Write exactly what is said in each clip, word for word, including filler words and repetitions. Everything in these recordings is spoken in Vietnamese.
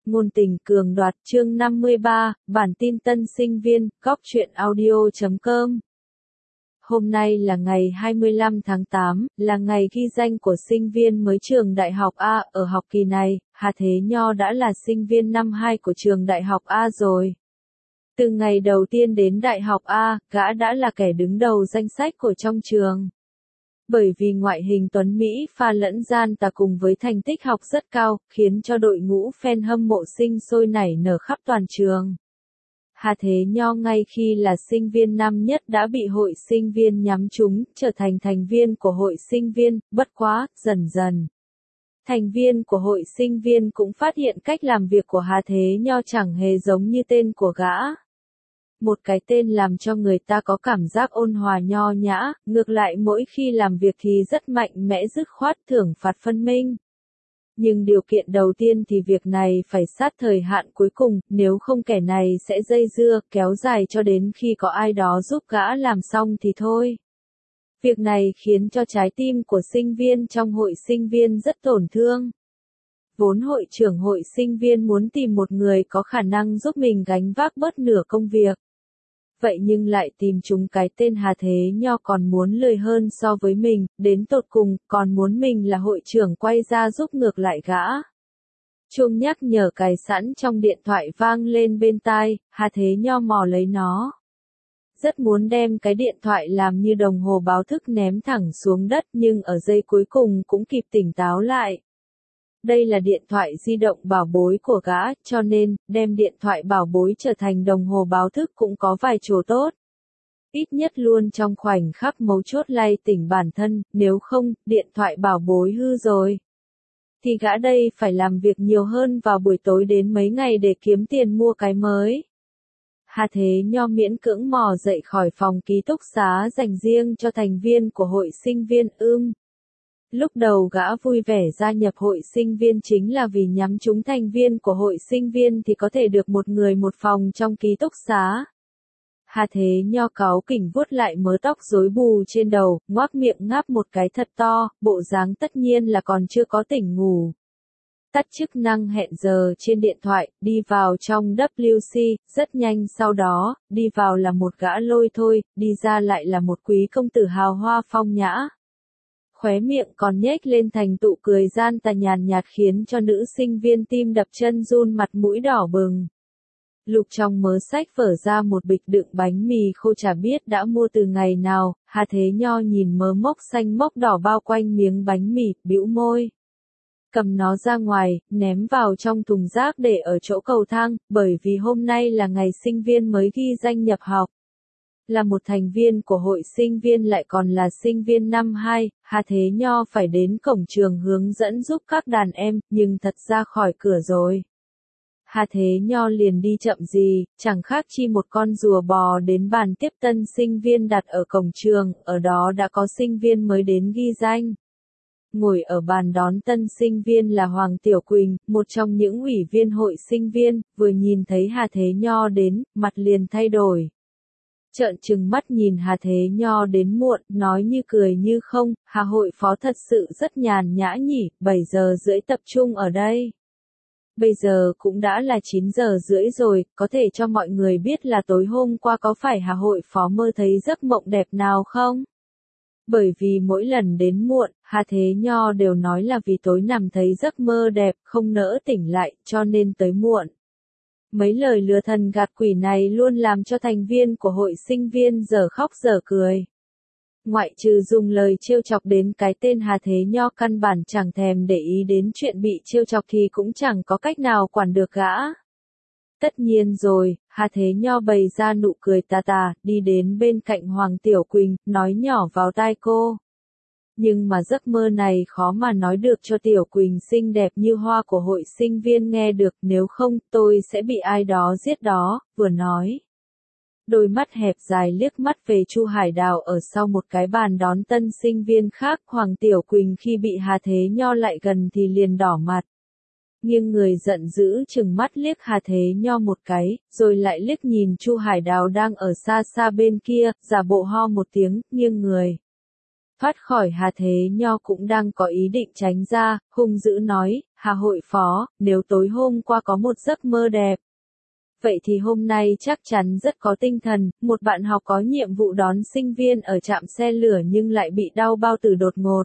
Ngôn tình cường đoạt chương năm mươi ba, bản tin tân sinh viên, góc truyện audio chấm com. Hôm nay là ngày hai mươi lăm tháng tám, là ngày ghi danh của sinh viên mới trường Đại học A. Ở học kỳ này, Hà Thế Nho đã là sinh viên năm hai của trường Đại học A rồi. Từ ngày đầu tiên đến Đại học A, gã đã là kẻ đứng đầu danh sách của trong trường. Bởi vì ngoại hình tuấn Mỹ pha lẫn gian tà cùng với thành tích học rất cao, khiến cho đội ngũ fan hâm mộ sinh sôi nảy nở khắp toàn trường. Hà Thế Nho ngay khi là sinh viên năm nhất đã bị hội sinh viên nhắm trúng, trở thành thành viên của hội sinh viên, bất quá, dần dần. Thành viên của hội sinh viên cũng phát hiện cách làm việc của Hà Thế Nho chẳng hề giống như tên của gã. Một cái tên làm cho người ta có cảm giác ôn hòa nho nhã, ngược lại mỗi khi làm việc thì rất mạnh mẽ dứt khoát thưởng phạt phân minh. Nhưng điều kiện đầu tiên thì việc này phải sát thời hạn cuối cùng, nếu không kẻ này sẽ dây dưa, kéo dài cho đến khi có ai đó giúp gã làm xong thì thôi. Việc này khiến cho trái tim của sinh viên trong hội sinh viên rất tổn thương. Vốn hội trưởng hội sinh viên muốn tìm một người có khả năng giúp mình gánh vác bớt nửa công việc. Vậy nhưng lại tìm chúng cái tên Hà Thế Nho còn muốn lười hơn so với mình, đến tột cùng, còn muốn mình là hội trưởng quay ra giúp ngược lại gã. Chuông nhắc nhở cài sẵn trong điện thoại vang lên bên tai, Hà Thế Nho mò lấy nó. Rất muốn đem cái điện thoại làm như đồng hồ báo thức ném thẳng xuống đất nhưng ở giây cuối cùng cũng kịp tỉnh táo lại. Đây là điện thoại di động bảo bối của gã, cho nên, đem điện thoại bảo bối trở thành đồng hồ báo thức cũng có vài chỗ tốt. Ít nhất luôn trong khoảnh khắc mấu chốt lay tỉnh bản thân, nếu không, điện thoại bảo bối hư rồi. Thì gã đây phải làm việc nhiều hơn vào buổi tối đến mấy ngày để kiếm tiền mua cái mới. Hà Thế Nho miễn cưỡng mò dậy khỏi phòng ký túc xá dành riêng cho thành viên của hội sinh viên ưm. Lúc đầu gã vui vẻ gia nhập hội sinh viên chính là vì nhắm trúng thành viên của hội sinh viên thì có thể được một người một phòng trong ký túc xá. Hà Thế Nho cáu kỉnh vuốt lại mớ tóc rối bù trên đầu, ngoác miệng ngáp một cái thật to, bộ dáng tất nhiên là còn chưa có tỉnh ngủ. Tắt chức năng hẹn giờ trên điện thoại, đi vào trong W C, rất nhanh sau đó, đi vào là một gã lôi thôi, đi ra lại là một quý công tử hào hoa phong nhã. Khóe miệng còn nhếch lên thành tụ cười gian tà nhàn nhạt khiến cho nữ sinh viên tim đập chân run mặt mũi đỏ bừng. Lục trong mớ sách vở ra một bịch đựng bánh mì khô chả biết đã mua từ ngày nào, Hà Thế Nho nhìn mớ mốc xanh mốc đỏ bao quanh miếng bánh mì, bĩu môi. Cầm nó ra ngoài, ném vào trong thùng rác để ở chỗ cầu thang, bởi vì hôm nay là ngày sinh viên mới ghi danh nhập học. Là một thành viên của hội sinh viên lại còn là sinh viên năm hai, Hà Thế Nho phải đến cổng trường hướng dẫn giúp các đàn em, nhưng thật ra khỏi cửa rồi. Hà Thế Nho liền đi chậm gì, chẳng khác chi một con rùa bò đến bàn tiếp tân sinh viên đặt ở cổng trường, ở đó đã có sinh viên mới đến ghi danh. Ngồi ở bàn đón tân sinh viên là Hoàng Tiểu Quỳnh, một trong những ủy viên hội sinh viên, vừa nhìn thấy Hà Thế Nho đến, mặt liền thay đổi. Trợn trừng mắt nhìn Hà Thế Nho đến muộn, nói như cười như không, Hà hội phó thật sự rất nhàn nhã nhỉ, bảy giờ rưỡi tập trung ở đây. Bây giờ cũng đã là chín giờ rưỡi rồi, có thể cho mọi người biết là tối hôm qua có phải Hà hội phó mơ thấy giấc mộng đẹp nào không? Bởi vì mỗi lần đến muộn, Hà Thế Nho đều nói là vì tối nằm thấy giấc mơ đẹp, không nỡ tỉnh lại, cho nên tới muộn. Mấy lời lừa thần gạt quỷ này luôn làm cho thành viên của hội sinh viên dở khóc dở cười. Ngoại trừ dùng lời trêu chọc đến cái tên Hà Thế Nho căn bản chẳng thèm để ý đến chuyện bị trêu chọc thì cũng chẳng có cách nào quản được gã. Tất nhiên rồi, Hà Thế Nho bày ra nụ cười tà tà, đi đến bên cạnh Hoàng Tiểu Quỳnh, nói nhỏ vào tai cô. Nhưng mà giấc mơ này khó mà nói được cho Tiểu Quỳnh xinh đẹp như hoa của hội sinh viên nghe được, nếu không, tôi sẽ bị ai đó giết đó, vừa nói. Đôi mắt hẹp dài liếc mắt về Chu Hải Đào ở sau một cái bàn đón tân sinh viên khác, Hoàng Tiểu Quỳnh khi bị Hà Thế Nho lại gần thì liền đỏ mặt. Nhưng người giận dữ chừng mắt liếc Hà Thế Nho một cái, rồi lại liếc nhìn Chu Hải Đào đang ở xa xa bên kia, giả bộ ho một tiếng, nghiêng người. thoát khỏi Hà Thế Nho cũng đang có ý định tránh ra, hung dữ nói, Hà hội phó, nếu tối hôm qua có một giấc mơ đẹp. Vậy thì hôm nay chắc chắn rất có tinh thần, một bạn học có nhiệm vụ đón sinh viên ở trạm xe lửa nhưng lại bị đau bao tử đột ngột.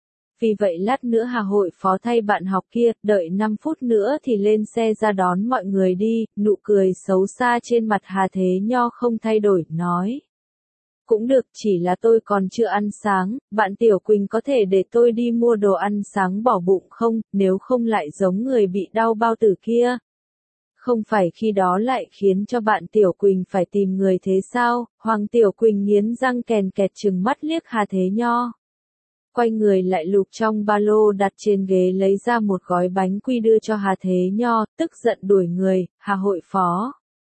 Vì vậy lát nữa Hà hội phó thay bạn học kia, đợi năm phút nữa thì lên xe ra đón mọi người đi, nụ cười xấu xa trên mặt Hà Thế Nho không thay đổi, nói. Cũng được, chỉ là tôi còn chưa ăn sáng, bạn Tiểu Quỳnh có thể để tôi đi mua đồ ăn sáng bỏ bụng không, nếu không lại giống người bị đau bao tử kia. Không phải khi đó lại khiến cho bạn Tiểu Quỳnh phải tìm người thế sao, Hoàng Tiểu Quỳnh nghiến răng kèn kẹt trừng mắt liếc Hà Thế Nho. Quay người lại lục trong ba lô đặt trên ghế lấy ra một gói bánh quy đưa cho Hà Thế Nho, tức giận đuổi người, Hà hội phó.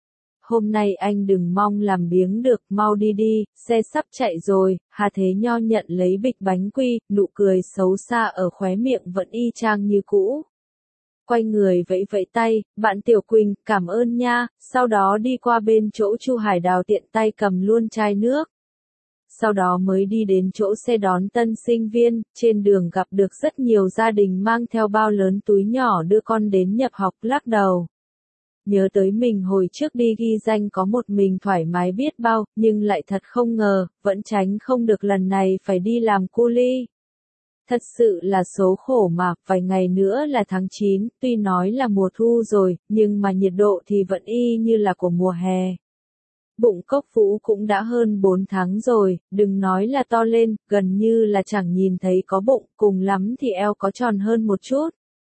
Hôm nay anh đừng mong làm biếng được, mau đi đi, xe sắp chạy rồi, Hà Thế Nho nhận lấy bịch bánh quy, nụ cười xấu xa ở khóe miệng vẫn y chang như cũ. Quay người vẫy vẫy tay, bạn Tiểu Quỳnh, cảm ơn nha, sau đó đi qua bên chỗ Chu Hải Đào tiện tay cầm luôn chai nước. Sau đó mới đi đến chỗ xe đón tân sinh viên, trên đường gặp được rất nhiều gia đình mang theo bao lớn túi nhỏ đưa con đến nhập học, lắc đầu. Nhớ tới mình hồi trước đi ghi danh có một mình thoải mái biết bao, nhưng lại thật không ngờ, vẫn tránh không được lần này phải đi làm cu li. Thật sự là số khổ mà, vài ngày nữa là tháng chín, tuy nói là mùa thu rồi, nhưng mà nhiệt độ thì vẫn y như là của mùa hè. Bụng Cốc Vũ cũng đã hơn bốn tháng rồi, đừng nói là to lên, gần như là chẳng nhìn thấy có bụng, cùng lắm thì eo có tròn hơn một chút.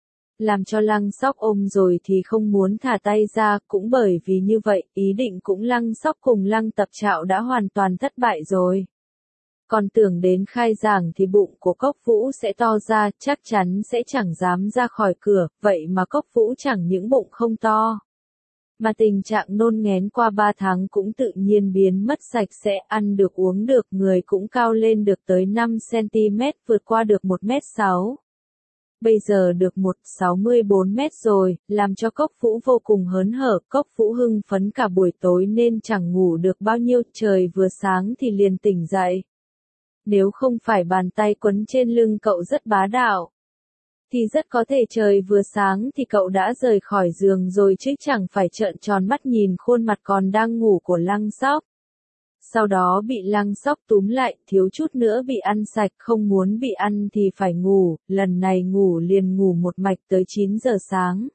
Làm cho Lăng Sóc ôm rồi thì không muốn thả tay ra, cũng bởi vì như vậy, ý định cũng Lăng Sóc cùng Lăng Tập Trạo đã hoàn toàn thất bại rồi. Còn tưởng đến khai giảng thì bụng của Cốc Vũ sẽ to ra, chắc chắn sẽ chẳng dám ra khỏi cửa, vậy mà Cốc Vũ chẳng những bụng không to. Mà tình trạng nôn nghén qua ba tháng cũng tự nhiên biến mất sạch sẽ, ăn được uống được, người cũng cao lên được tới năm xăng-ti-mét, vượt qua được một mét sáu. Bây giờ được một mét sáu mươi bốn rồi, làm cho Cốc Vũ vô cùng hớn hở, Cốc Vũ hưng phấn cả buổi tối nên chẳng ngủ được bao nhiêu, trời vừa sáng thì liền tỉnh dậy. Nếu không phải bàn tay quấn trên lưng cậu rất bá đạo, thì rất có thể trời vừa sáng thì cậu đã rời khỏi giường rồi chứ chẳng phải trợn tròn mắt nhìn khuôn mặt còn đang ngủ của Lăng Sóc. Sau đó bị Lăng Sóc túm lại, thiếu chút nữa bị ăn sạch, không muốn bị ăn thì phải ngủ, lần này ngủ liền ngủ một mạch tới chín giờ sáng.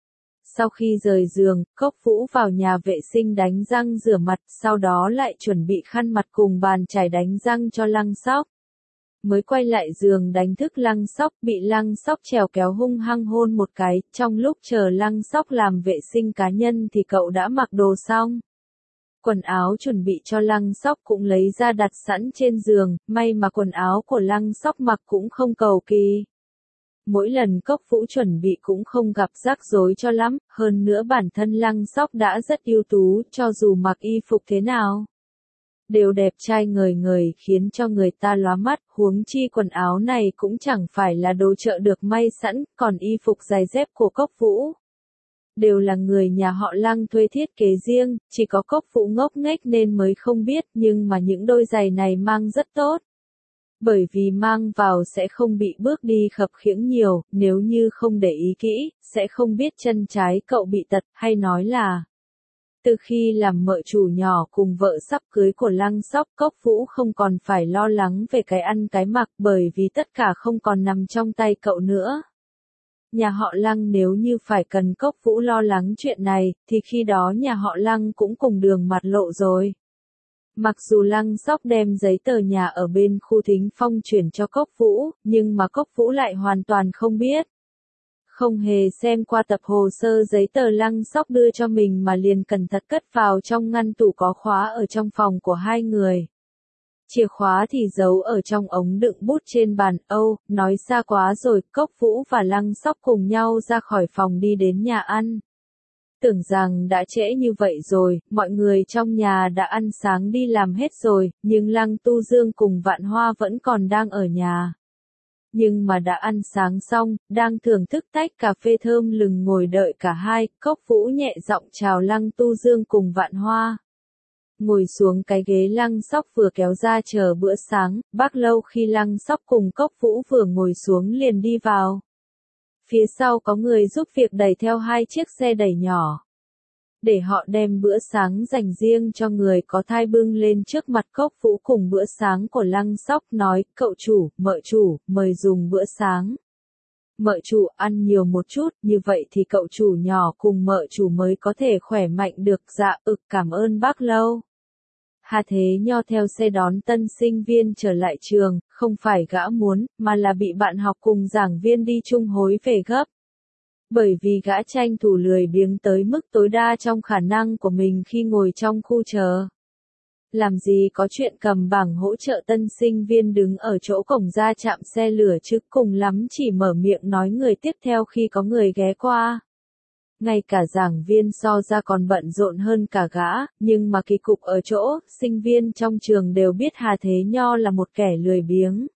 Sau khi rời giường, Cốc Vũ vào nhà vệ sinh đánh răng rửa mặt, sau đó lại chuẩn bị khăn mặt cùng bàn chải đánh răng cho Lăng Sóc. Mới quay lại giường đánh thức Lăng Sóc, bị Lăng Sóc trèo kéo hung hăng hôn một cái, trong lúc chờ Lăng Sóc làm vệ sinh cá nhân thì cậu đã mặc đồ xong. Quần áo chuẩn bị cho Lăng Sóc cũng lấy ra đặt sẵn trên giường, may mà quần áo của Lăng Sóc mặc cũng không cầu kỳ. Mỗi lần Cốc Vũ chuẩn bị cũng không gặp rắc rối cho lắm, hơn nữa bản thân Lăng Sóc đã rất ưu tú, cho dù mặc y phục thế nào đều đẹp trai ngời ngời khiến cho người ta lóa mắt, huống chi quần áo này cũng chẳng phải là đồ chợ được may sẵn, còn y phục giày dép của Cốc Vũ đều là người nhà họ Lăng thuê thiết kế riêng, chỉ có Cốc Vũ ngốc nghếch nên mới không biết, nhưng mà những đôi giày này mang rất tốt. Bởi vì mang vào sẽ không bị bước đi khập khiễng nhiều, nếu như không để ý kỹ, sẽ không biết chân trái cậu bị tật, hay nói là từ khi làm mợ chủ nhỏ cùng vợ sắp cưới của Lăng Sóc, Cốc Vũ không còn phải lo lắng về cái ăn cái mặc bởi vì tất cả không còn nằm trong tay cậu nữa. Nhà họ Lăng nếu như phải cần Cốc Vũ lo lắng chuyện này, thì khi đó nhà họ Lăng cũng cùng đường mặt lộ rồi. Mặc dù Lăng Sóc đem giấy tờ nhà ở bên khu Thính Phong chuyển cho Cốc Vũ, nhưng mà Cốc Vũ lại hoàn toàn không biết. Không hề xem qua tập hồ sơ giấy tờ Lăng Sóc đưa cho mình mà liền cẩn thận cất vào trong ngăn tủ có khóa ở trong phòng của hai người. Chìa khóa thì giấu ở trong ống đựng bút trên bàn. Âu, nói xa quá rồi, Cốc Vũ và Lăng Sóc cùng nhau ra khỏi phòng đi đến nhà ăn. Tưởng rằng đã trễ như vậy rồi, mọi người trong nhà đã ăn sáng đi làm hết rồi, nhưng Lăng Tu Dương cùng Vạn Hoa vẫn còn đang ở nhà. Nhưng mà đã ăn sáng xong, đang thưởng thức tách cà phê thơm lừng ngồi đợi cả hai, Cốc Vũ nhẹ giọng chào Lăng Tu Dương cùng Vạn Hoa. ngồi xuống cái ghế Lăng Sóc vừa kéo ra chờ bữa sáng, bác Lâu khi Lăng Sóc cùng Cốc Vũ vừa ngồi xuống liền đi vào. Phía sau có người giúp việc đẩy theo hai chiếc xe đẩy nhỏ. Để họ đem bữa sáng dành riêng cho người có thai bưng lên trước mặt Cốc Vũ cùng bữa sáng của Lăng Sóc nói, cậu chủ, mợ chủ, mời dùng bữa sáng. Mợ chủ ăn nhiều một chút, như vậy thì cậu chủ nhỏ cùng mợ chủ mới có thể khỏe mạnh được. Dạ ực cảm ơn bác Lâu. Hà Thế Nho theo xe đón tân sinh viên trở lại trường, không phải gã muốn, mà là bị bạn học cùng giảng viên đi chung hối về gấp. Bởi vì gã tranh thủ lười biếng tới mức tối đa trong khả năng của mình khi ngồi trong khu chờ. Làm gì có chuyện cầm bảng hỗ trợ tân sinh viên đứng ở chỗ cổng ra trạm xe lửa chứ, cùng lắm chỉ mở miệng nói người tiếp theo khi có người ghé qua. Ngay cả giảng viên so ra còn bận rộn hơn cả gã, nhưng mà kỳ cục ở chỗ, sinh viên trong trường đều biết Hà Thế Nho là một kẻ lười biếng.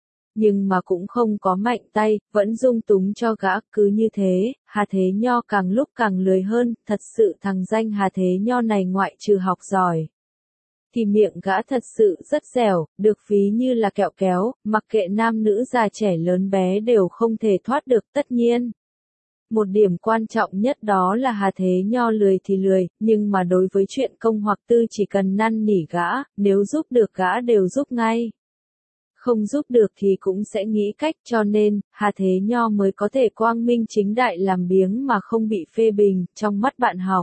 Nhưng mà cũng không có mạnh tay, vẫn dung túng cho gã, cứ như thế, Hà Thế Nho càng lúc càng lười hơn, thật sự thằng danh Hà Thế Nho này ngoại trừ học giỏi. Thì miệng gã thật sự rất dẻo, được ví như là kẹo kéo, mặc kệ nam nữ già trẻ lớn bé đều không thể thoát được tất nhiên. Một điểm quan trọng nhất đó là Hà Thế Nho lười thì lười, nhưng mà đối với chuyện công hoặc tư chỉ cần năn nỉ gã, nếu giúp được gã đều giúp ngay. Không giúp được thì cũng sẽ nghĩ cách, cho nên, Hà Thế Nho mới có thể quang minh chính đại làm biếng mà không bị phê bình, trong mắt bạn học.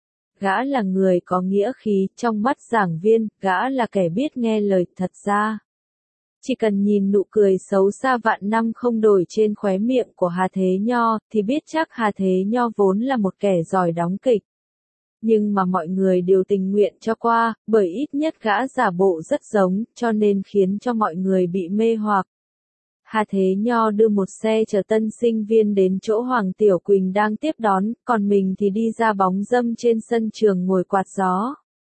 Gã là người có nghĩa khí, trong mắt giảng viên, gã là kẻ biết nghe lời, thật ra. Chỉ cần nhìn nụ cười xấu xa vạn năm không đổi trên khóe miệng của Hà Thế Nho, thì biết chắc Hà Thế Nho vốn là một kẻ giỏi đóng kịch. Nhưng mà mọi người đều tình nguyện cho qua, bởi ít nhất gã giả bộ rất giống, cho nên khiến cho mọi người bị mê hoặc. Hà Thế Nho đưa một xe chở tân sinh viên đến chỗ Hoàng Tiểu Quỳnh đang tiếp đón, còn mình thì đi ra bóng râm trên sân trường ngồi quạt gió.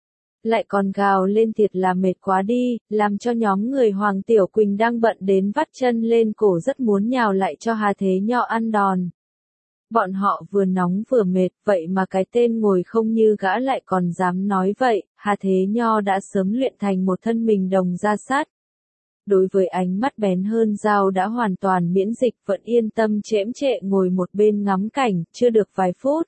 Lại còn gào lên thiệt là mệt quá đi, làm cho nhóm người Hoàng Tiểu Quỳnh đang bận đến vắt chân lên cổ rất muốn nhào lại cho Hà Thế Nho ăn đòn. Bọn họ vừa nóng vừa mệt, vậy mà cái tên ngồi không như gã lại còn dám nói vậy, Hà Thế Nho đã sớm luyện thành một thân mình đồng ra sát. Đối với ánh mắt bén hơn dao đã hoàn toàn miễn dịch, vẫn yên tâm chễm chệ ngồi một bên ngắm cảnh, chưa được vài phút.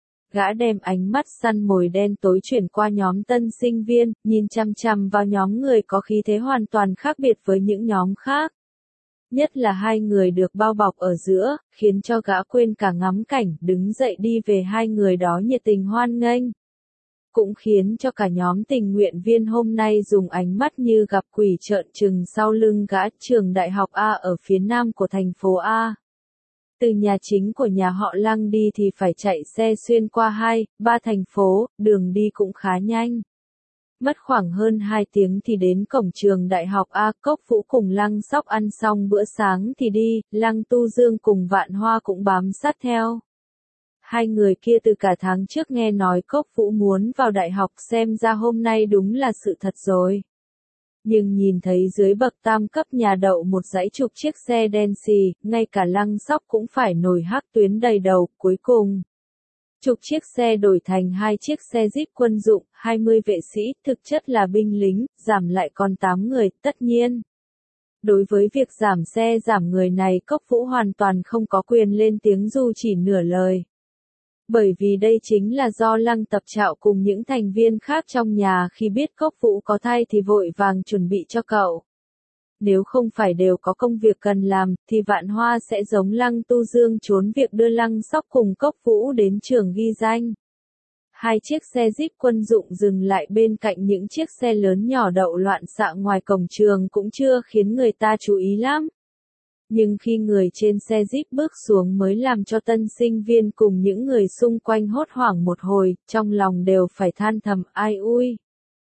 Gã đem ánh mắt săn mồi đen tối chuyển qua nhóm tân sinh viên, nhìn chăm chăm vào nhóm người có khí thế hoàn toàn khác biệt với những nhóm khác. Nhất là hai người được bao bọc ở giữa, khiến cho gã quên cả ngắm cảnh, đứng dậy đi về hai người đó nhiệt tình hoan nghênh. Cũng khiến cho cả nhóm tình nguyện viên hôm nay dùng ánh mắt như gặp quỷ trợn trừng sau lưng gã. Trường đại học A ở phía nam của thành phố A. Từ nhà chính của nhà họ Lăng đi thì phải chạy xe xuyên qua hai, ba thành phố, đường đi cũng khá nhanh. Mất khoảng hơn hai tiếng thì đến cổng trường đại học A. Cốc Vũ cùng Lăng Sóc ăn xong bữa sáng thì đi, Lăng Tu Dương cùng Vạn Hoa cũng bám sát theo. Hai người kia từ cả tháng trước nghe nói Cốc Vũ muốn vào đại học, xem ra hôm nay đúng là sự thật rồi. Nhưng nhìn thấy dưới bậc tam cấp nhà đậu một dãy chục chiếc xe đen xì, ngay cả Lăng Sóc cũng phải nổi hắc tuyến đầy đầu, cuối cùng. Chục chiếc xe đổi thành hai chiếc xe Jeep quân dụng, hai mươi vệ sĩ, thực chất là binh lính, giảm lại còn tám người, tất nhiên. Đối với việc giảm xe giảm người này Cốc Vũ hoàn toàn không có quyền lên tiếng dù chỉ nửa lời. Bởi vì đây chính là do Lăng Tập Trạo cùng những thành viên khác trong nhà khi biết Cốc Vũ có thai thì vội vàng chuẩn bị cho cậu. Nếu không phải đều có công việc cần làm, thì Vạn Hoa sẽ giống Lăng Tu Dương trốn việc đưa Lăng Sóc cùng Cốc Vũ đến trường ghi danh. Hai chiếc xe Jeep quân dụng dừng lại bên cạnh những chiếc xe lớn nhỏ đậu loạn xạ ngoài cổng trường cũng chưa khiến người ta chú ý lắm. Nhưng khi người trên xe Jeep bước xuống mới làm cho tân sinh viên cùng những người xung quanh hốt hoảng một hồi, trong lòng đều phải than thầm ai ui.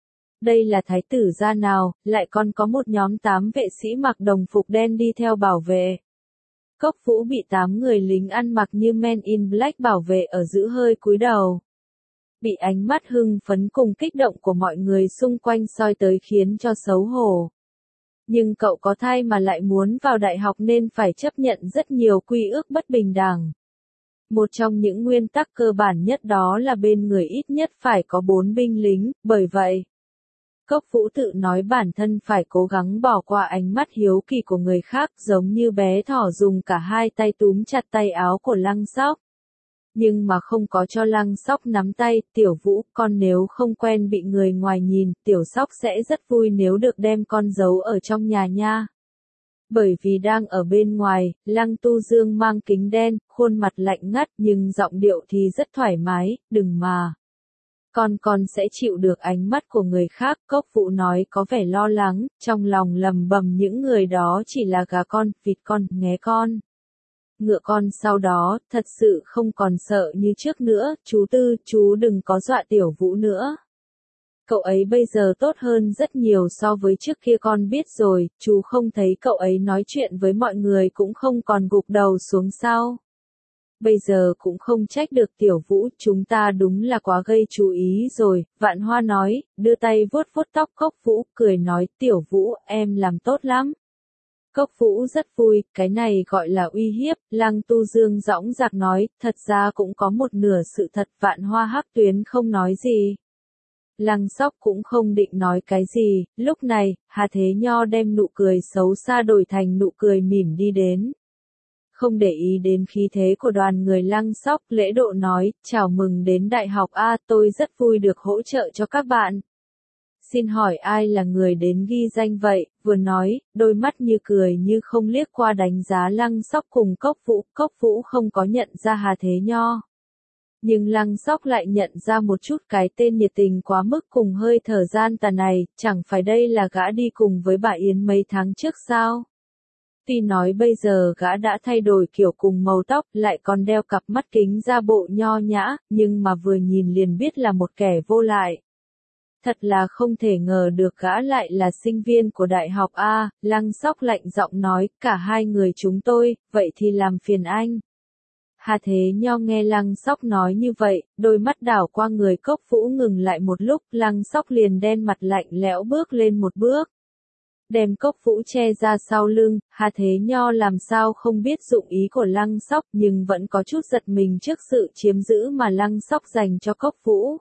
Đây là thái tử gia nào, lại còn có một nhóm tám vệ sĩ mặc đồng phục đen đi theo bảo vệ. Cốc Vũ bị tám người lính ăn mặc như Men in Black bảo vệ ở giữ hơi cúi đầu. Bị ánh mắt hưng phấn cùng kích động của mọi người xung quanh soi tới khiến cho xấu hổ. Nhưng cậu có thai mà lại muốn vào đại học nên phải chấp nhận rất nhiều quy ước bất bình đẳng. Một trong những nguyên tắc cơ bản nhất đó là bên người ít nhất phải có bốn binh lính, bởi vậy, Cốc Vũ tự nói bản thân phải cố gắng bỏ qua ánh mắt hiếu kỳ của người khác, giống như bé thỏ dùng cả hai tay túm chặt tay áo của Lăng Sóc. Nhưng mà không có cho Lăng Sóc nắm tay. Tiểu Vũ, con nếu không quen bị người ngoài nhìn, Tiểu Sóc sẽ rất vui nếu được đem con giấu ở trong nhà nha. Bởi vì đang ở bên ngoài, Lăng Tu Dương mang kính đen, khuôn mặt lạnh ngắt nhưng giọng điệu thì rất thoải mái, đừng mà. Con con sẽ chịu được ánh mắt của người khác. Cốc Vũ nói có vẻ lo lắng, trong lòng lầm bầm những người đó chỉ là gà con, vịt con, nghé con, ngựa con. Sau đó, thật sự không còn sợ như trước nữa. Chú Tư, chú đừng có dọa Tiểu Vũ nữa. Cậu ấy bây giờ tốt hơn rất nhiều so với trước kia, con biết rồi. Chú không thấy cậu ấy nói chuyện với mọi người cũng không còn gục đầu xuống sao? Bây giờ cũng không trách được Tiểu Vũ, chúng ta đúng là quá gây chú ý rồi. Vạn Hoa nói, đưa tay vuốt vuốt tóc Cốc Vũ, cười nói, Tiểu Vũ, em làm tốt lắm. Cốc Vũ rất vui, cái này gọi là uy hiếp. Lăng Tu Dương dõng dạc nói, thật ra cũng có một nửa sự thật. Vạn Hoa hắc tuyến không nói gì. Lăng Sóc cũng không định nói cái gì. Lúc này, Hà Thế Nho đem nụ cười xấu xa đổi thành nụ cười mỉm đi đến. Không để ý đến khí thế của đoàn người. Lăng Sóc lễ độ nói, chào mừng đến đại học A, tôi rất vui được hỗ trợ cho các bạn. Xin hỏi ai là người đến ghi danh vậy? Vừa nói, đôi mắt như cười như không liếc qua đánh giá Lăng Sóc cùng Cốc Vũ. Cốc Vũ không có nhận ra Hà Thế Nho. Nhưng Lăng Sóc lại nhận ra một chút cái tên nhiệt tình quá mức cùng hơi thở gian tà này, chẳng phải đây là gã đi cùng với bà Yến mấy tháng trước sao? Tuy nói bây giờ gã đã thay đổi kiểu cùng màu tóc, lại còn đeo cặp mắt kính ra bộ nho nhã, nhưng mà vừa nhìn liền biết là một kẻ vô lại. Thật là không thể ngờ được gã lại là sinh viên của đại học A. Lăng Sóc lạnh giọng nói, cả hai người chúng tôi, vậy thì làm phiền anh. Hà Thế Nho nghe Lăng Sóc nói như vậy, đôi mắt đảo qua người Cốc Vũ ngừng lại một lúc. Lăng Sóc liền đen mặt lạnh lẽo bước lên một bước. Đem Cốc Vũ che ra sau lưng. Hà Thế Nho làm sao không biết dụng ý của Lăng Sóc, nhưng vẫn có chút giật mình trước sự chiếm giữ mà Lăng Sóc dành cho Cốc Vũ.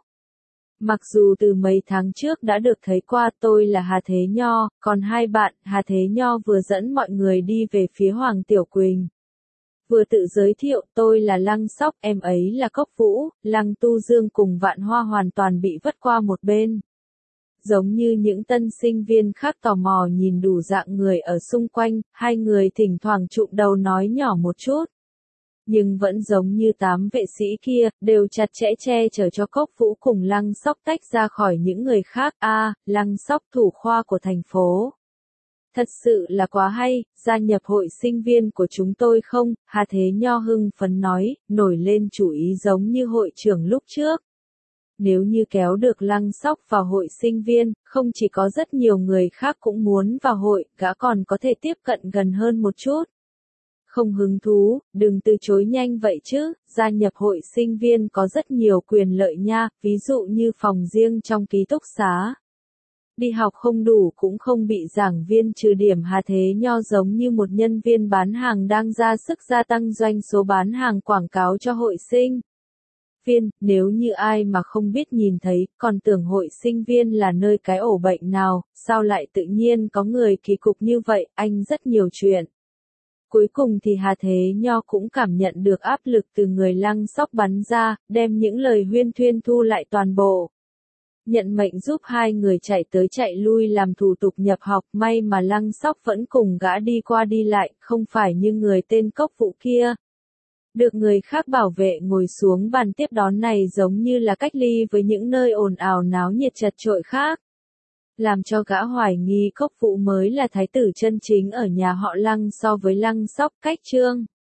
Mặc dù từ mấy tháng trước đã được thấy qua, tôi là Hà Thế Nho, còn hai bạn. Hà Thế Nho vừa dẫn mọi người đi về phía Hoàng Tiểu Quỳnh. Vừa tự giới thiệu, tôi là Lăng Sóc, em ấy là Cốc Vũ. Lăng Tu Dương cùng Vạn Hoa hoàn toàn bị vứt qua một bên. Giống như những tân sinh viên khác tò mò nhìn đủ dạng người ở xung quanh, hai người thỉnh thoảng chụm đầu nói nhỏ một chút. Nhưng vẫn giống như tám vệ sĩ kia, đều chặt chẽ che chở cho Cốc Vũ cùng Lăng Sóc tách ra khỏi những người khác. A, à, Lăng Sóc thủ khoa của thành phố. Thật sự là quá hay, gia nhập hội sinh viên của chúng tôi không? Hà Thế Nho hưng phấn nói, nổi lên chủ ý giống như hội trưởng lúc trước. Nếu như kéo được Lăng Sóc vào hội sinh viên, không chỉ có rất nhiều người khác cũng muốn vào hội, gã còn có thể tiếp cận gần hơn một chút. Không hứng thú, đừng từ chối nhanh vậy chứ, gia nhập hội sinh viên có rất nhiều quyền lợi nha, ví dụ như phòng riêng trong ký túc xá. Đi học không đủ cũng không bị giảng viên trừ điểm. Hà Thế Nho giống như một nhân viên bán hàng đang ra sức gia tăng doanh số bán hàng quảng cáo cho hội sinh viên. Nếu như ai mà không biết nhìn thấy, còn tưởng hội sinh viên là nơi cái ổ bệnh nào, sao lại tự nhiên có người kỳ cục như vậy, anh rất nhiều chuyện. Cuối cùng thì Hà Thế Nho cũng cảm nhận được áp lực từ người Lăng Sóc bắn ra, đem những lời huyên thuyên thu lại toàn bộ. Nhận mệnh giúp hai người chạy tới chạy lui làm thủ tục nhập học, may mà Lăng Sóc vẫn cùng gã đi qua đi lại, không phải như người tên Cốc Vũ kia. Được người khác bảo vệ ngồi xuống bàn tiếp đón này giống như là cách ly với những nơi ồn ào náo nhiệt chật chội khác. Làm cho gã hoài nghi Cốc Vũ mới là thái tử chân chính ở nhà họ Lăng so với Lăng Sóc. Cách chương